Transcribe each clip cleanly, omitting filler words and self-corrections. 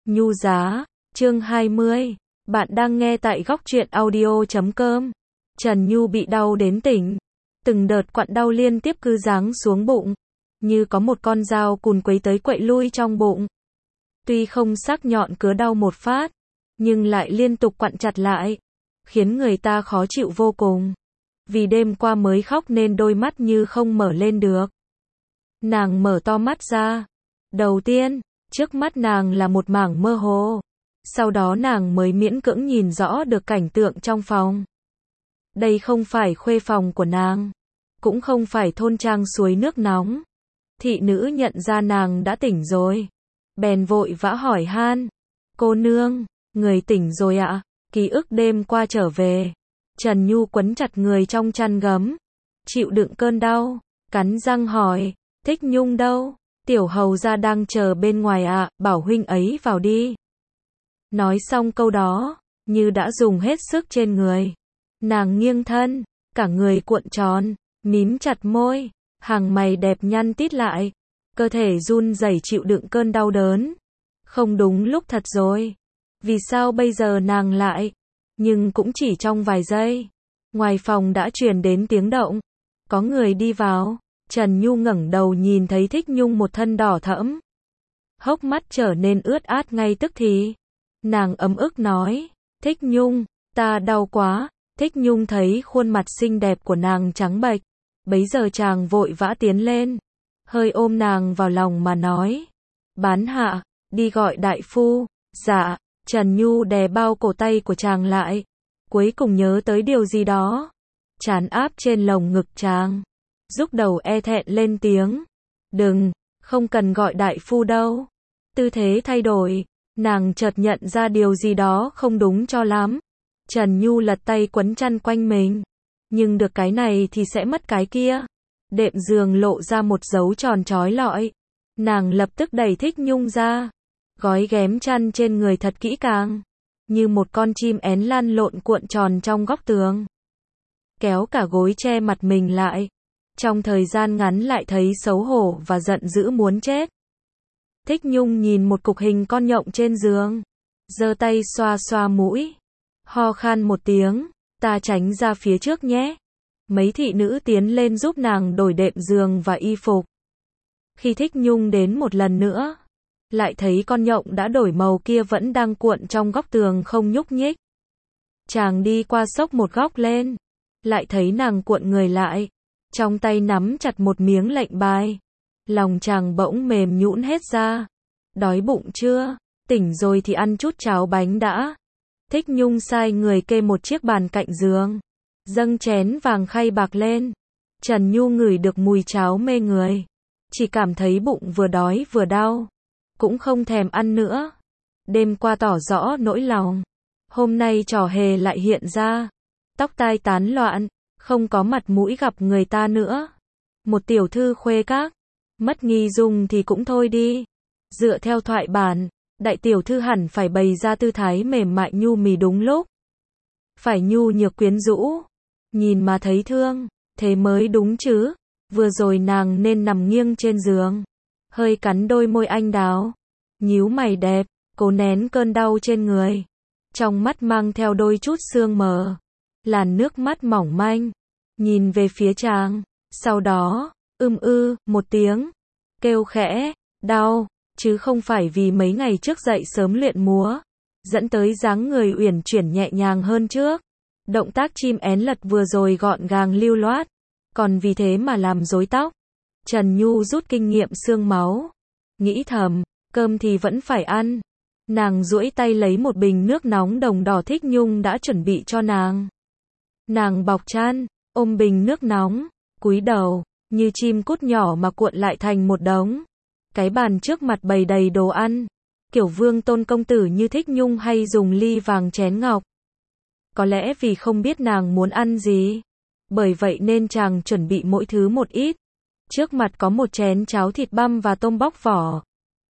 Nhu giá, chương 20. Bạn đang nghe tại góc truyện audio.com. Trần Nhu bị đau đến tỉnh. Từng đợt quặn đau liên tiếp cứ giáng xuống bụng, như có một con dao cùn quấy tới quậy lui trong bụng. Tuy không sắc nhọn cứa đau một phát, nhưng lại liên tục quặn chặt lại, khiến người ta khó chịu vô cùng. Vì đêm qua mới khóc nên đôi mắt như không mở lên được. Nàng mở to mắt ra. Đầu tiên, trước mắt nàng là một mảng mơ hồ. Sau đó nàng mới miễn cưỡng nhìn rõ được cảnh tượng trong phòng. Đây không phải khuê phòng của nàng, cũng không phải thôn trang suối nước nóng. Thị nữ nhận ra nàng đã tỉnh rồi, bèn vội vã hỏi han. Cô nương, người tỉnh rồi ạ? Ký ức đêm qua trở về. Trần Nhu quấn chặt người trong chăn gấm, chịu đựng cơn đau, cắn răng hỏi, Thích Nhung đâu? Tiểu hầu gia đang chờ bên ngoài ạ, bảo huynh ấy vào đi. Nói xong câu đó, như đã dùng hết sức trên người. Nàng nghiêng thân, cả người cuộn tròn, mím chặt môi, hàng mày đẹp nhăn tít lại, cơ thể run rẩy chịu đựng cơn đau đớn. Không đúng lúc thật rồi. Vì sao bây giờ nàng lại? Nhưng cũng chỉ trong vài giây, ngoài phòng đã truyền đến tiếng động. Có người đi vào. Trần Nhu ngẩng đầu nhìn thấy Thích Nhung một thân đỏ thẫm, hốc mắt trở nên ướt át ngay tức thì. Nàng ấm ức nói, Thích Nhung, ta đau quá. Thích Nhung thấy khuôn mặt xinh đẹp của nàng trắng bệch, bấy giờ chàng vội vã tiến lên, hơi ôm nàng vào lòng mà nói, bán hạ, đi gọi đại phu. Dạ. Trần Nhu đè bao cổ tay của chàng lại, cuối cùng nhớ tới điều gì đó, trán áp trên lồng ngực chàng, rúc đầu e thẹn lên tiếng, đừng, không cần gọi đại phu đâu. Tư thế thay đổi, nàng chợt nhận ra điều gì đó không đúng cho lắm. Trần Nhu lật tay quấn chăn quanh mình, nhưng được cái này thì sẽ mất cái kia. Đệm giường lộ ra một dấu tròn trói lọi. Nàng lập tức đẩy Thích Nhung ra, gói ghém chăn trên người thật kỹ càng, như một con chim én lăn lộn cuộn tròn trong góc tường. Kéo cả gối che mặt mình lại, trong thời gian ngắn lại thấy xấu hổ và giận dữ muốn chết. Thích Nhung nhìn một cục hình con nhộng trên giường, giơ tay xoa xoa mũi, ho khan một tiếng, ta tránh ra phía trước nhé. Mấy thị nữ tiến lên giúp nàng đổi đệm giường và y phục. Khi Thích Nhung đến một lần nữa, lại thấy con nhộng đã đổi màu kia vẫn đang cuộn trong góc tường không nhúc nhích. Chàng đi qua xốc một góc lên, lại thấy nàng cuộn người lại, trong tay nắm chặt một miếng lệnh bài. Lòng chàng bỗng mềm nhũn hết ra. Đói bụng chưa? Tỉnh rồi thì ăn chút cháo bánh đã. Thích Nhung sai người kê một chiếc bàn cạnh giường, dâng chén vàng khay bạc lên. Trần Nhu ngửi được mùi cháo mê người, chỉ cảm thấy bụng vừa đói vừa đau, cũng không thèm ăn nữa. Đêm qua tỏ rõ nỗi lòng, hôm nay trò hề lại hiện ra. Tóc tai tán loạn, không có mặt mũi gặp người ta nữa. Một tiểu thư khuê các, mất nghi dung thì cũng thôi đi. Dựa theo thoại bản, đại tiểu thư hẳn phải bày ra tư thái mềm mại nhu mì đúng lúc. Phải nhu nhược quyến rũ, nhìn mà thấy thương, thế mới đúng chứ. Vừa rồi nàng nên nằm nghiêng trên giường, hơi cắn đôi môi anh đào, nhíu mày đẹp, cố nén cơn đau trên người. Trong mắt mang theo đôi chút sương mờ, làn nước mắt mỏng manh, nhìn về phía chàng, sau đó, một tiếng, kêu khẽ, đau, chứ không phải vì mấy ngày trước dậy sớm luyện múa, dẫn tới dáng người uyển chuyển nhẹ nhàng hơn trước. Động tác chim én lật vừa rồi gọn gàng lưu loát, còn vì thế mà làm rối tóc. Trần Nhu rút kinh nghiệm xương máu, nghĩ thầm, cơm thì vẫn phải ăn. Nàng duỗi tay lấy một bình nước nóng đồng đỏ Thích Nhung đã chuẩn bị cho nàng. Nàng bọc chăn, ôm bình nước nóng, cúi đầu, như chim cút nhỏ mà cuộn lại thành một đống. Cái bàn trước mặt bày đầy đồ ăn, kiểu vương tôn công tử như Thích Nhung hay dùng ly vàng chén ngọc. Có lẽ vì không biết nàng muốn ăn gì, bởi vậy nên chàng chuẩn bị mỗi thứ một ít. Trước mặt có một chén cháo thịt băm và tôm bóc vỏ.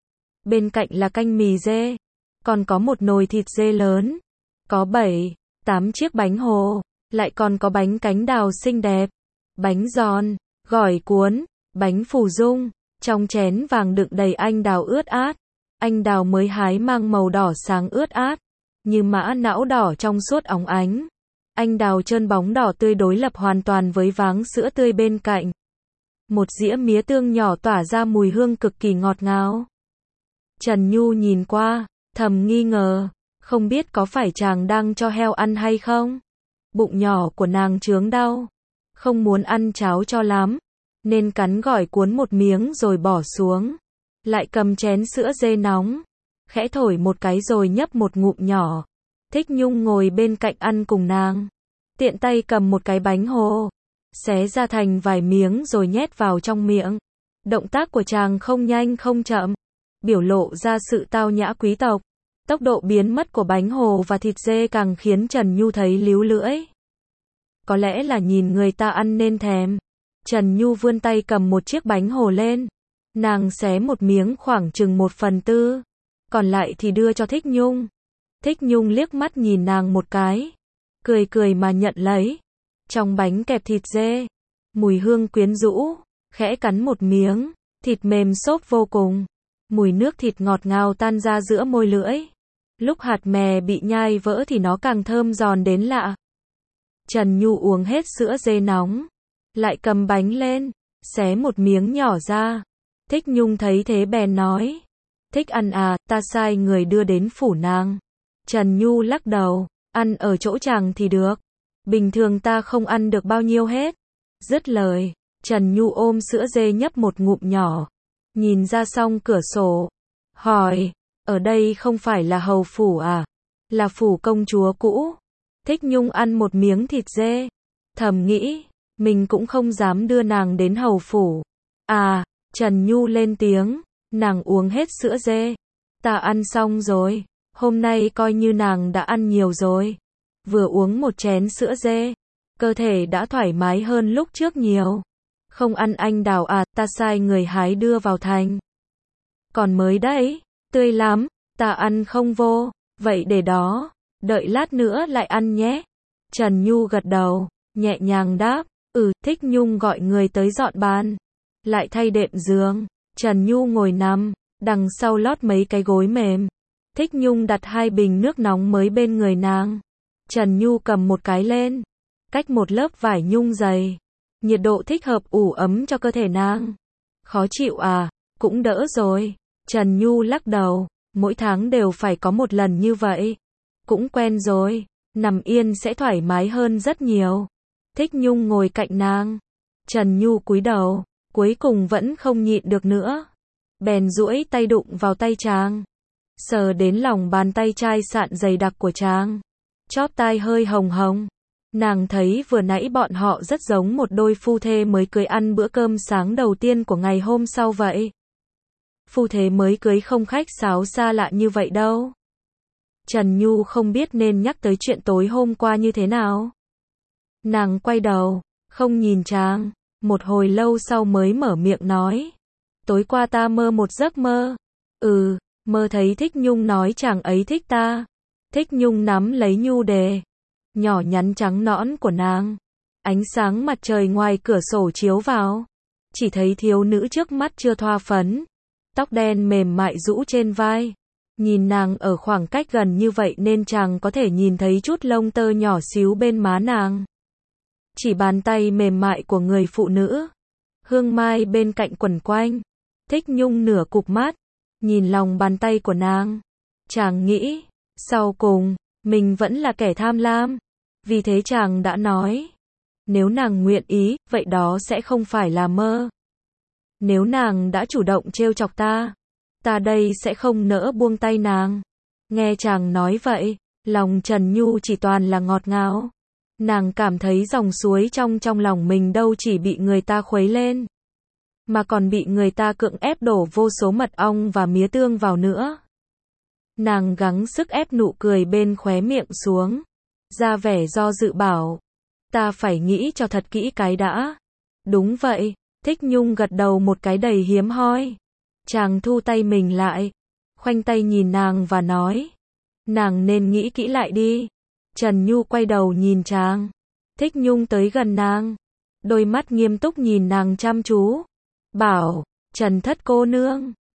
Bên cạnh là canh mì dê, còn có một nồi thịt dê lớn, có 7-8 chiếc bánh hồ, lại còn có bánh cánh đào xinh đẹp, bánh giòn, gỏi cuốn, bánh phù dung. Trong chén vàng đựng đầy anh đào ướt át, Anh đào mới hái mang màu đỏ sáng ướt át, như mã não đỏ trong suốt óng ánh. Anh đào trơn bóng đỏ tươi đối lập hoàn toàn với váng sữa tươi bên cạnh. Một dĩa mía tương nhỏ tỏa ra mùi hương cực kỳ ngọt ngào. Trần Nhu nhìn qua, thầm nghi ngờ, không biết có phải chàng đang cho heo ăn hay không? Bụng nhỏ của nàng chướng đau, không muốn ăn cháo cho lắm, nên cắn gỏi cuốn một miếng rồi bỏ xuống. Lại cầm chén sữa dê nóng, khẽ thổi một cái rồi nhấp một ngụm nhỏ. Thích Nhung ngồi bên cạnh ăn cùng nàng, tiện tay cầm một cái bánh hồ, xé ra thành vài miếng rồi nhét vào trong miệng. Động tác của chàng không nhanh không chậm, biểu lộ ra sự tao nhã quý tộc. Tốc độ biến mất của bánh hồ và thịt dê càng khiến Trần Nhu thấy líu lưỡi. Có lẽ là nhìn người ta ăn nên thèm. Trần Nhu vươn tay cầm một chiếc bánh hồ lên. Nàng xé một miếng khoảng chừng 1/4, còn lại thì đưa cho Thích Nhung. Thích Nhung liếc mắt nhìn nàng một cái, cười cười mà nhận lấy. Trong bánh kẹp thịt dê, mùi hương quyến rũ, khẽ cắn một miếng, thịt mềm xốp vô cùng. Mùi nước thịt ngọt ngào tan ra giữa môi lưỡi. Lúc hạt mè bị nhai vỡ thì nó càng thơm giòn đến lạ. Trần Nhu uống hết sữa dê nóng, lại cầm bánh lên, xé một miếng nhỏ ra. Thích Nhung thấy thế bèn nói, thích ăn à, ta sai người đưa đến phủ nàng. Trần Nhu lắc đầu, ăn ở chỗ chàng thì được, bình thường ta không ăn được bao nhiêu hết. Dứt lời, Trần Nhu ôm sữa dê nhấp một ngụm nhỏ, nhìn ra song cửa sổ, hỏi, ở đây không phải là hầu phủ à? Là phủ công chúa cũ. Thích Nhung ăn một miếng thịt dê, thầm nghĩ, mình cũng không dám đưa nàng đến hầu phủ. À, Trần Nhu lên tiếng, nàng uống hết sữa dê. Ta ăn xong rồi, hôm nay coi như nàng đã ăn nhiều rồi. Vừa uống một chén sữa dê, cơ thể đã thoải mái hơn lúc trước nhiều. Không ăn anh đào à, ta sai người hái đưa vào thành. Còn mới đấy, tươi lắm, ta ăn không vô, vậy để đó, đợi lát nữa lại ăn nhé. Trần Nhu gật đầu, nhẹ nhàng đáp, Thích Nhung gọi người tới dọn bàn, lại thay đệm giường. Trần Nhu ngồi nằm, đằng sau lót mấy cái gối mềm. Thích Nhung đặt 2 bình nước nóng mới bên người nàng. Trần Nhu cầm một cái lên, cách một lớp vải nhung dày. Nhiệt độ thích hợp ủ ấm cho cơ thể nàng. Khó chịu à, cũng đỡ rồi. Trần Nhu lắc đầu, mỗi tháng đều phải có một lần như vậy. Cũng quen rồi, nằm yên sẽ thoải mái hơn rất nhiều. Thích Nhung ngồi cạnh nàng. Trần Nhu cúi đầu, cuối cùng vẫn không nhịn được nữa. Bèn duỗi tay đụng vào tay chàng. Sờ đến lòng bàn tay chai sạn dày đặc của chàng. Chóp tai hơi hồng hồng. Nàng thấy vừa nãy bọn họ rất giống một đôi phu thê mới cưới ăn bữa cơm sáng đầu tiên của ngày hôm sau vậy. Phu thê mới cưới không khách sáo xa lạ như vậy đâu. Trần Nhu không biết nên nhắc tới chuyện tối hôm qua như thế nào. Nàng quay đầu, không nhìn chàng, một hồi lâu sau mới mở miệng nói. Tối qua ta mơ một giấc mơ. Mơ thấy Thích Nhung nói chàng ấy thích ta. Thích Nhung nắm lấy nhu đề nhỏ nhắn trắng nõn của nàng. Ánh sáng mặt trời ngoài cửa sổ chiếu vào. Chỉ thấy thiếu nữ trước mắt chưa thoa phấn. Tóc đen mềm mại rũ trên vai. Nhìn nàng ở khoảng cách gần như vậy nên chàng có thể nhìn thấy chút lông tơ nhỏ xíu bên má nàng. Chỉ bàn tay mềm mại của người phụ nữ. Hương mai bên cạnh quẩn quanh. Thích Nhung nửa cụp mắt, nhìn lòng bàn tay của nàng. Chàng nghĩ, sau cùng, mình vẫn là kẻ tham lam. Vì thế chàng đã nói, nếu nàng nguyện ý, vậy đó sẽ không phải là mơ. Nếu nàng đã chủ động trêu chọc ta đây sẽ không nỡ buông tay nàng. Nghe chàng nói vậy, lòng Trần Nhu chỉ toàn là ngọt ngào. Nàng cảm thấy dòng suối trong lòng mình đâu chỉ bị người ta khuấy lên, mà còn bị người ta cưỡng ép đổ vô số mật ong và mía tương vào nữa. Nàng gắng sức ép nụ cười bên khóe miệng xuống, ra vẻ do dự bảo, ta phải nghĩ cho thật kỹ cái đã. Đúng vậy, Thích Nhung gật đầu một cái đầy hiếm hoi. Chàng thu tay mình lại, khoanh tay nhìn nàng và nói, nàng nên nghĩ kỹ lại đi. Trần Nhu quay đầu nhìn chàng. Thích Nhung tới gần nàng, đôi mắt nghiêm túc nhìn nàng chăm chú, bảo, Trần thất cô nương,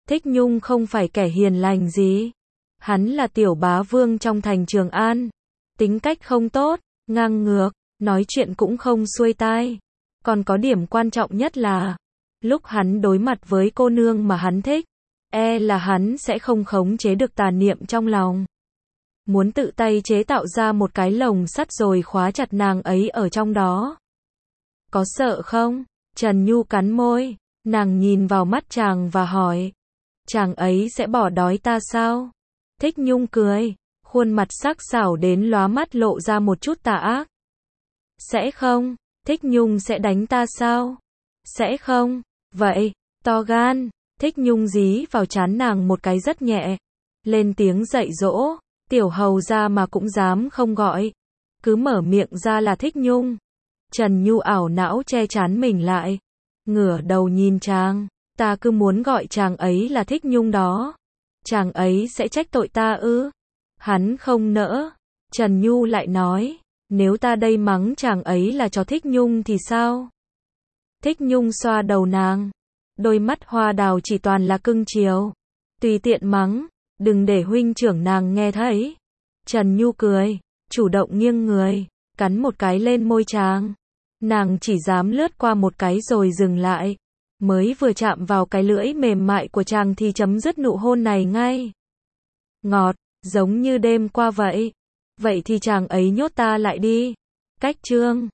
Thích Nhung không phải kẻ hiền lành gì. Hắn là tiểu bá vương trong thành Trường An. Tính cách không tốt, ngang ngược, nói chuyện cũng không xuôi tai. Còn có điểm quan trọng nhất là, lúc hắn đối mặt với cô nương mà hắn thích, là hắn sẽ không khống chế được tà niệm trong lòng. Muốn tự tay chế tạo ra một cái lồng sắt rồi khóa chặt nàng ấy ở trong đó. Có sợ không? Trần Nhu cắn môi, nàng nhìn vào mắt chàng và hỏi. Chàng ấy sẽ bỏ đói ta sao? Thích Nhung cười, khuôn mặt sắc sảo đến lóa mắt lộ ra một chút tà ác. Sẽ không? Thích Nhung sẽ đánh ta sao? Sẽ không? Vậy, to gan. Thích Nhung dí vào trán nàng một cái rất nhẹ. Lên tiếng dạy dỗ, tiểu hầu ra mà cũng dám không gọi. Cứ mở miệng ra là Thích Nhung. Trần Nhu ảo não che trán mình lại. Ngửa đầu nhìn chàng, ta cứ muốn gọi chàng ấy là Thích Nhung đó. Chàng ấy sẽ trách tội ta ư? Hắn không nỡ. Trần Nhu lại nói, nếu ta đây mắng chàng ấy là cho Thích Nhung thì sao? Thích Nhung xoa đầu nàng. Đôi mắt hoa đào chỉ toàn là cưng chiều. Tùy tiện mắng, đừng để huynh trưởng nàng nghe thấy. Trần Nhu cười, chủ động nghiêng người, cắn một cái lên môi chàng. Nàng chỉ dám lướt qua một cái rồi dừng lại. Mới vừa chạm vào cái lưỡi mềm mại của chàng thì chấm dứt nụ hôn này ngay. Ngọt, giống như đêm qua vậy. Vậy thì chàng ấy nhốt ta lại đi. Cách chương